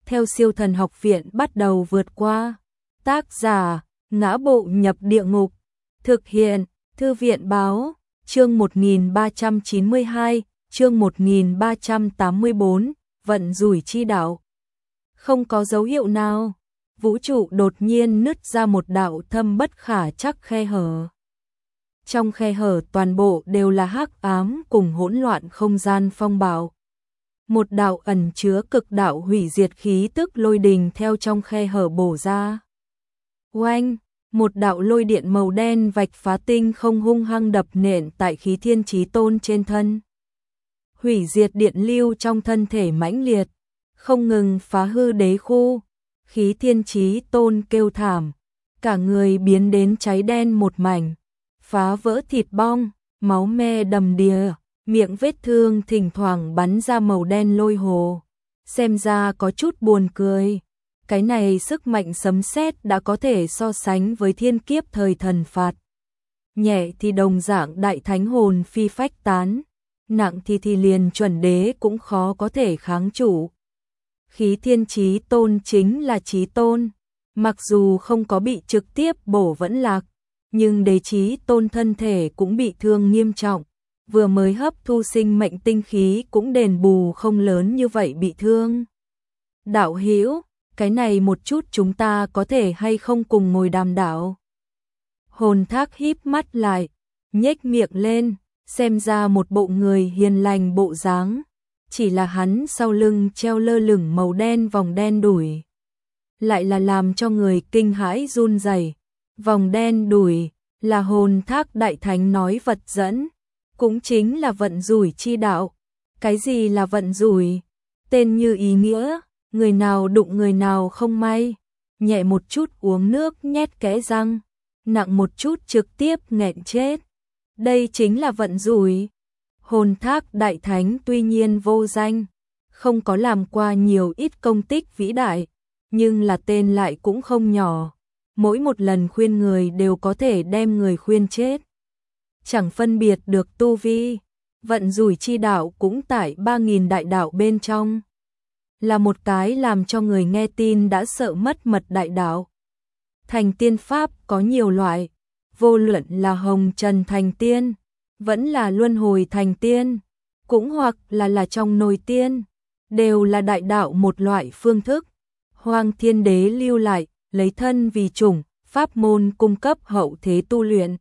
theo Siêu Thần Học Viện bắt đầu vượt qua. Tác giả: Ngã Bộ Nhập Địa Ngục. Thực hiện: Thư viện báo. Chương 1392, chương 1384, vận rủi chi đạo. Không có dấu hiệu nào, vũ trụ đột nhiên nứt ra một đạo thâm bất khả trắc khe hở. Trong khe hở toàn bộ đều là hắc ám cùng hỗn loạn không gian phong bạo. Một đạo ẩn chứa cực đạo hủy diệt khí tức lôi đình theo trong khe hở bổ ra. Oanh, một đạo lôi điện màu đen vạch phá tinh không hung hăng đập nện tại Khí Thiên Chí Tôn trên thân. Hủy diệt điện lưu trong thân thể mãnh liệt, không ngừng phá hư đế khu. Khí Thiên Chí Tôn kêu thảm, cả người biến đến cháy đen một mảnh, phá vỡ thịt bong, máu me đầm đìa, miệng vết thương thỉnh thoảng bắn ra màu đen lôi hồ. Xem ra có chút buồn cười. Cái này sức mạnh sấm sét đã có thể so sánh với thiên kiếp thời thần phạt. Nhẹ thì đồng dạng đại thánh hồn phi phách tán, nặng thì liền chuẩn đế cũng khó có thể kháng chủ. Khí Thiên Chí Tôn chính là Chí Tôn, mặc dù không có bị trực tiếp bổ vẫn lạc, nhưng đế Chí Tôn thân thể cũng bị thương nghiêm trọng, vừa mới hấp thu sinh mệnh tinh khí cũng đền bù không lớn như vậy bị thương. Đạo hữu, cái này một chút chúng ta có thể hay không cùng ngồi đàm đạo? Hồn Thác híp mắt lại, nhếch miệng lên, xem ra một bộ người hiền lành bộ dáng, chỉ là hắn sau lưng treo lơ lửng màu đen vòng đen đủi, lại là làm cho người kinh hãi run rẩy. Vòng đen đủi là Hồn Thác đại thánh nói vật dẫn, cũng chính là vận rủi chi đạo. Cái gì là vận rủi? Tên như ý nghĩa, người nào đụng người nào không may, nhẹ một chút uống nước nhét kẽ răng, nặng một chút trực tiếp nghẹn chết. Đây chính là vận rủi. Hồn Thác đại thánh tuy nhiên vô danh, không có làm qua nhiều ít công tích vĩ đại, nhưng là tên lại cũng không nhỏ. Mỗi một lần khuyên người đều có thể đem người khuyên chết. Chẳng phân biệt được tu vi, vận rủi chi đạo cũng tại 3.000 đại đạo bên trong. Là một cái làm cho người nghe tin đã sợ mất mật đại đạo. Thành tiên pháp có nhiều loại, vô luận là hồng trần thành tiên, vẫn là luân hồi thành tiên, cũng hoặc là trong nồi tiên, đều là đại đạo một loại phương thức. Hoàng Thiên Đế lưu lại, lấy thân vì chủng, pháp môn cung cấp hậu thế tu luyện.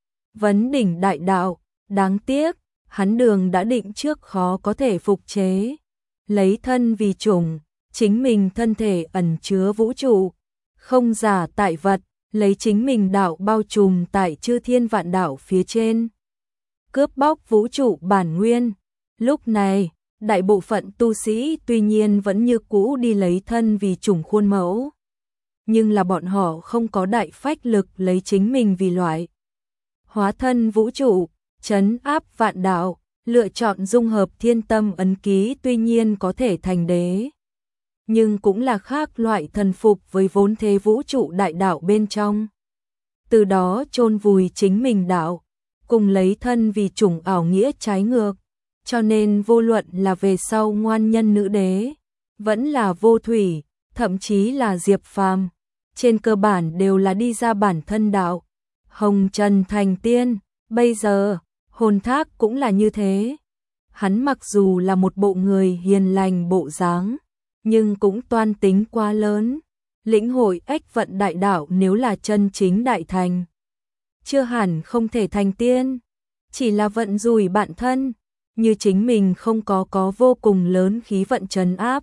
Vấn đỉnh đại đạo, đáng tiếc, hắn đường đã định trước khó có thể phục chế. Lấy thân vì chủng, chính mình thân thể ẩn chứa vũ trụ, không giả tại vật, lấy chính mình đạo bao trùm tại chư thiên vạn đạo phía trên. Cướp bóc vũ trụ bản nguyên. Lúc này, đại bộ phận tu sĩ tuy nhiên vẫn như cũ đi lấy thân vì chủng khuôn mẫu, nhưng là bọn họ không có đại phách lực lấy chính mình vì loại. Hóa thân vũ trụ, trấn áp vạn đạo, lựa chọn dung hợp thiên tâm ấn ký tuy nhiên có thể thành đế, nhưng cũng là khác loại thần phục với vốn thế vũ trụ đại đạo bên trong. Từ đó chôn vùi chính mình đạo, cùng lấy thân vì chủng ảo nghĩa trái ngược, cho nên vô luận là về sau ngoan nhân nữ đế, vẫn là vô thủy, thậm chí là Diệp Phàm, trên cơ bản đều là đi ra bản thân đạo, hồng trần thành tiên. Bây giờ, Hồn Thác cũng là như thế. Hắn mặc dù là một bộ người hiền lành bộ dáng, nhưng cũng toan tính quá lớn. Lĩnh hội ách vận đại đạo nếu là chân chính đại thành, chưa hẳn không thể thành tiên, chỉ là vận rủi bản thân, như chính mình không có vô cùng lớn khí vận trấn áp,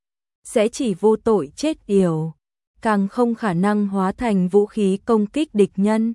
sẽ chỉ vô tội chết yểu, càng không khả năng hóa thành vũ khí công kích địch nhân.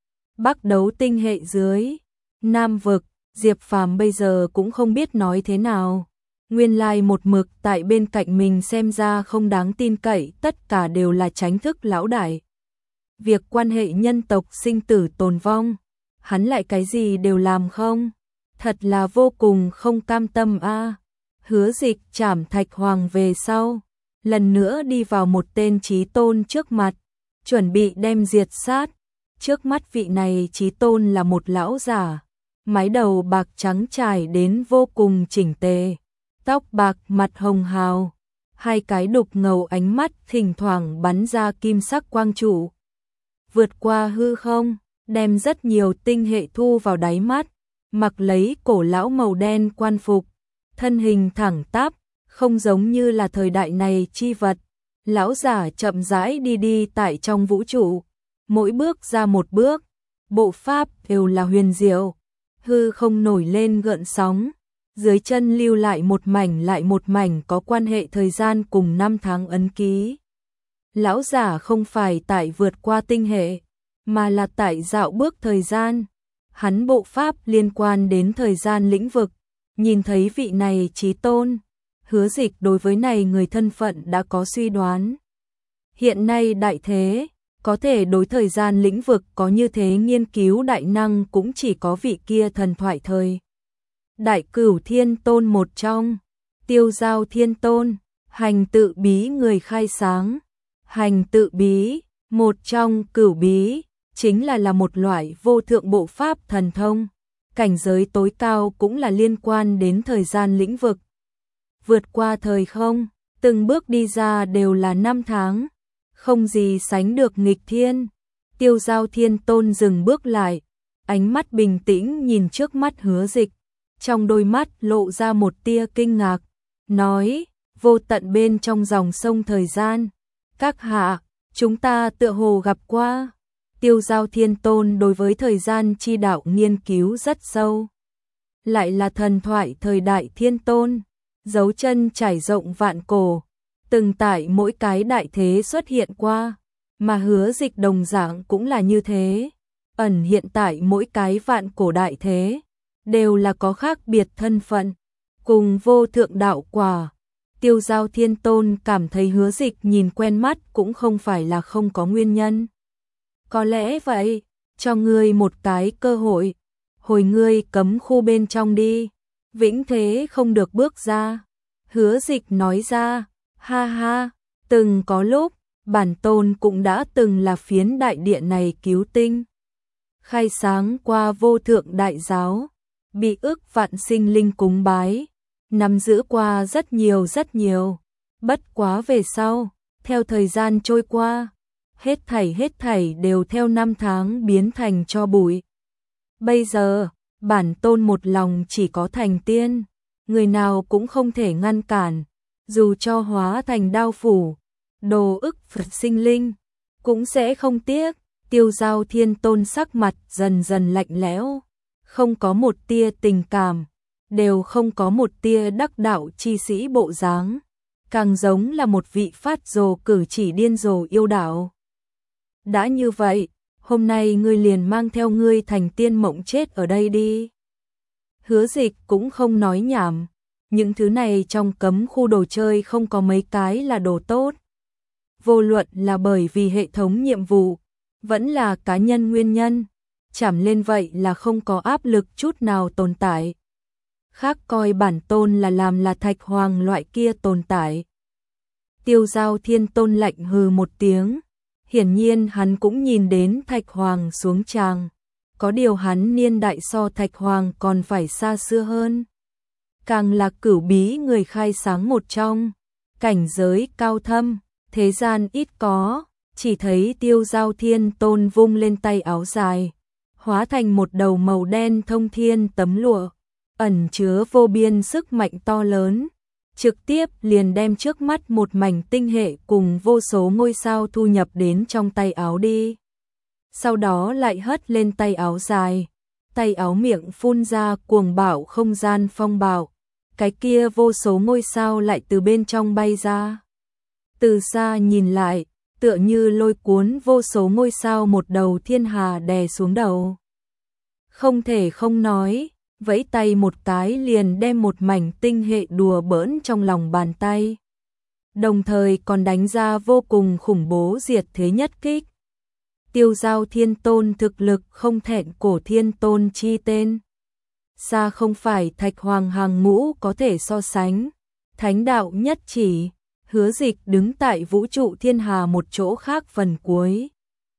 Bắc Đấu Tinh hệ dưới Nam vực, Diệp Phàm bây giờ cũng không biết nói thế nào. Nguyên lai một mực tại bên cạnh mình xem ra không đáng tin cậy, tất cả đều là tránh thức lão đại. Việc quan hệ nhân tộc sinh tử tồn vong, hắn lại cái gì đều làm không? Thật là vô cùng không cam tâm a. Hứa Dịch trảm Thạch Hoàng về sau, lần nữa đi vào một tên chí tôn trước mặt, chuẩn bị đem diệt sát. Trước mắt vị này chí tôn là một lão giả, mái đầu bạc trắng trải đến vô cùng chỉnh tề, tóc bạc mặt hồng hào. hai cái đục ngầu ánh mắt thỉnh thoảng bắn ra kim sắc quang trụ. Vượt qua hư không, đem rất nhiều tinh hệ thu vào đáy mắt, mặc lấy cổ lão màu đen quan phục, thân hình thẳng tắp, không giống như là thời đại này chi vật. Lão giả chậm rãi đi tại trong vũ trụ, mỗi bước ra một bước, bộ pháp đều là huyền diệu, hư không nổi lên gợn sóng, dưới chân lưu lại một mảnh có quan hệ thời gian cùng năm tháng ấn ký. Lão giả không phải tại vượt qua tinh hệ, mà là tại dạo bước thời gian. Hắn bộ pháp liên quan đến thời gian lĩnh vực, nhìn thấy vị này chí tôn, Hứa Dịch đối với này người thân phận đã có suy đoán. Hiện nay đại thế, có thể đối thời gian lĩnh vực có như thế nghiên cứu đại năng cũng chỉ có vị kia thần thoại thời. Đại Cửu Thiên Tôn một trong, Tiêu Giao Thiên Tôn, hành tự bí người khai sáng. Hành tự bí, một trong cửu bí, chính là một loại vô thượng bộ pháp thần thông, cảnh giới tối cao cũng là liên quan đến thời gian lĩnh vực. Vượt qua thời không, từng bước đi ra đều là năm tháng, không gì sánh được nghịch thiên. Tiêu Giao Thiên Tôn dừng bước lại, ánh mắt bình tĩnh nhìn trước mắt Hứa Dịch, trong đôi mắt lộ ra một tia kinh ngạc, nói, vô tận bên trong dòng sông thời gian, các hạ, chúng ta tựa hồ gặp qua. Tiêu Giao Thiên Tôn đối với thời gian chi đạo nghiên cứu rất sâu. Lại là thần thoại thời đại thiên tôn, dấu chân trải rộng vạn cổ, từng tại mỗi cái đại thế xuất hiện qua, mà Hứa Dịch đồng dạng cũng là như thế, ẩn hiện tại mỗi cái vạn cổ đại thế, đều là có khác biệt thân phận, cùng vô thượng đạo quả. Tiêu Giao Thiên Tôn cảm thấy Hứa Dịch nhìn quen mắt cũng không phải là không có nguyên nhân. Có lẽ vậy, cho ngươi một cái cơ hội, hồi ngươi cấm khu bên trong đi, vĩnh thế không được bước ra. Hứa Dịch nói ra, ha ha, từng có lúc, bản tôn cũng đã từng là phiến đại địa này cứu tinh. Khai sáng qua vô thượng đại giáo, bị ức vạn sinh linh cúng bái, nắm giữ qua rất nhiều, bất quá về sau, theo thời gian trôi qua, hết thảy đều theo năm tháng biến thành tro bụi. Bây giờ, bản tôn một lòng chỉ có thành tiên, người nào cũng không thể ngăn cản, dù cho hóa thành đao phủ, đồ ức Phật sinh linh, cũng sẽ không tiếc. Tiêu Giao Thiên Tôn sắc mặt dần dần lạnh lẽo, không có một tia tình cảm, đều không có một tia đắc đạo chi sĩ bộ dáng, càng giống là một vị phát rồ cử chỉ điên rồ yêu đạo. Đã như vậy, hôm nay ngươi liền mang theo ngươi thành tiên mộng chết ở đây đi. Hứa Dịch cũng không nói nhảm, những thứ này trong cấm khu đồ chơi không có mấy cái là đồ tốt. Vô luận là bởi vì hệ thống nhiệm vụ, vẫn là cá nhân nguyên nhân, chảm lên vậy là không có áp lực chút nào tồn tại. Khác coi bản tôn là làm là Thạch Hoàng loại kia tồn tại. Tiêu Giao Thiên Tôn lạnh hừ một tiếng, hiển nhiên hắn cũng nhìn đến Thạch Hoàng xuống tràng, có điều hắn niên đại so Thạch Hoàng còn phải xa xưa hơn. Càng là cửu bí người khai sáng một trong, cảnh giới cao thâm, thế gian ít có, chỉ thấy Tiêu Giao Thiên Tôn vung lên tay áo dài, hóa thành một đầu màu đen thông thiên tấm lụa, ẩn chứa vô biên sức mạnh to lớn, trực tiếp liền đem trước mắt một mảnh tinh hệ cùng vô số ngôi sao thu nhập đến trong tay áo đi. Sau đó lại hất lên tay áo dài, tay áo miệng phun ra cuồng bạo không gian phong bạo, cái kia vô số ngôi sao lại từ bên trong bay ra. Từ xa nhìn lại, tựa như lôi cuốn vô số ngôi sao một đầu thiên hà đè xuống đầu. Không thể không nói, vẫy tay một cái liền đem một mảnh tinh hệ đùa bỡn trong lòng bàn tay. Đồng thời còn đánh ra vô cùng khủng bố diệt thế nhất kích. Tiêu Giao Thiên Tôn thực lực không thẹn cổ thiên tôn chi tên. Xa không phải Thạch Hoàng hàng ngũ có thể so sánh. Thánh đạo nhất chỉ, Hứa Dịch đứng tại vũ trụ thiên hà một chỗ khác phần cuối.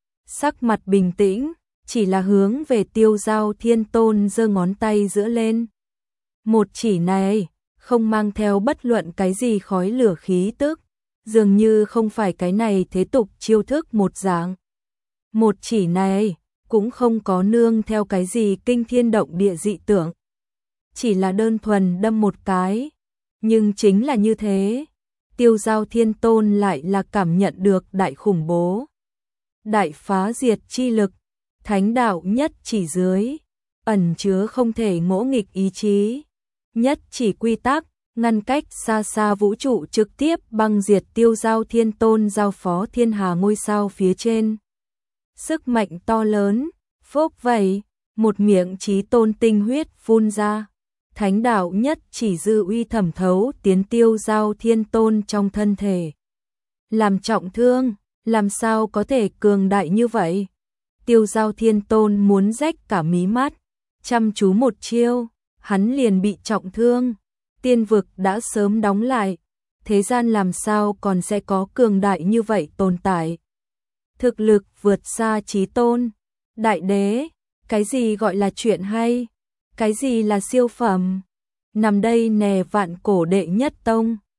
Sắc mặt bình tĩnh, chỉ là hướng về Tiêu Giao Thiên Tôn giơ ngón tay giữa lên. Một chỉ này, không mang theo bất luận cái gì khói lửa khí tức, dường như không phải cái này thế tục chiêu thức một dạng. Một chỉ này cũng không có nương theo cái gì kinh thiên động địa dị tưởng, chỉ là đơn thuần đâm một cái, nhưng chính là như thế, Tiêu Giao Thiên Tôn lại là cảm nhận được đại khủng bố, đại phá diệt chi lực, thánh đạo nhất chỉ dưới, ẩn chứa không thể ngỗ nghịch ý chí, nhất chỉ quy tắc, ngăn cách xa xa vũ trụ trực tiếp băng diệt Tiêu Giao Thiên Tôn giao phó thiên hà ngôi sao phía trên. Sức mạnh to lớn, phốc vậy, một miệng chí tôn tinh huyết phun ra, thánh đạo nhất chỉ dư uy thẩm thấu tiến Tiêu Giao Thiên Tôn trong thân thể. Làm trọng thương, làm sao có thể cường đại như vậy? Tiêu Giao Thiên Tôn muốn rách cả mí mắt, chăm chú một chiêu, hắn liền bị trọng thương. Tiên vực đã sớm đóng lại, thế gian làm sao còn sẽ có cường đại như vậy tồn tại. Thực lực vượt xa chí tôn, đại đế, cái gì gọi là chuyện hay, cái gì là siêu phẩm. Nằm đây nè vạn cổ đệ nhất tông,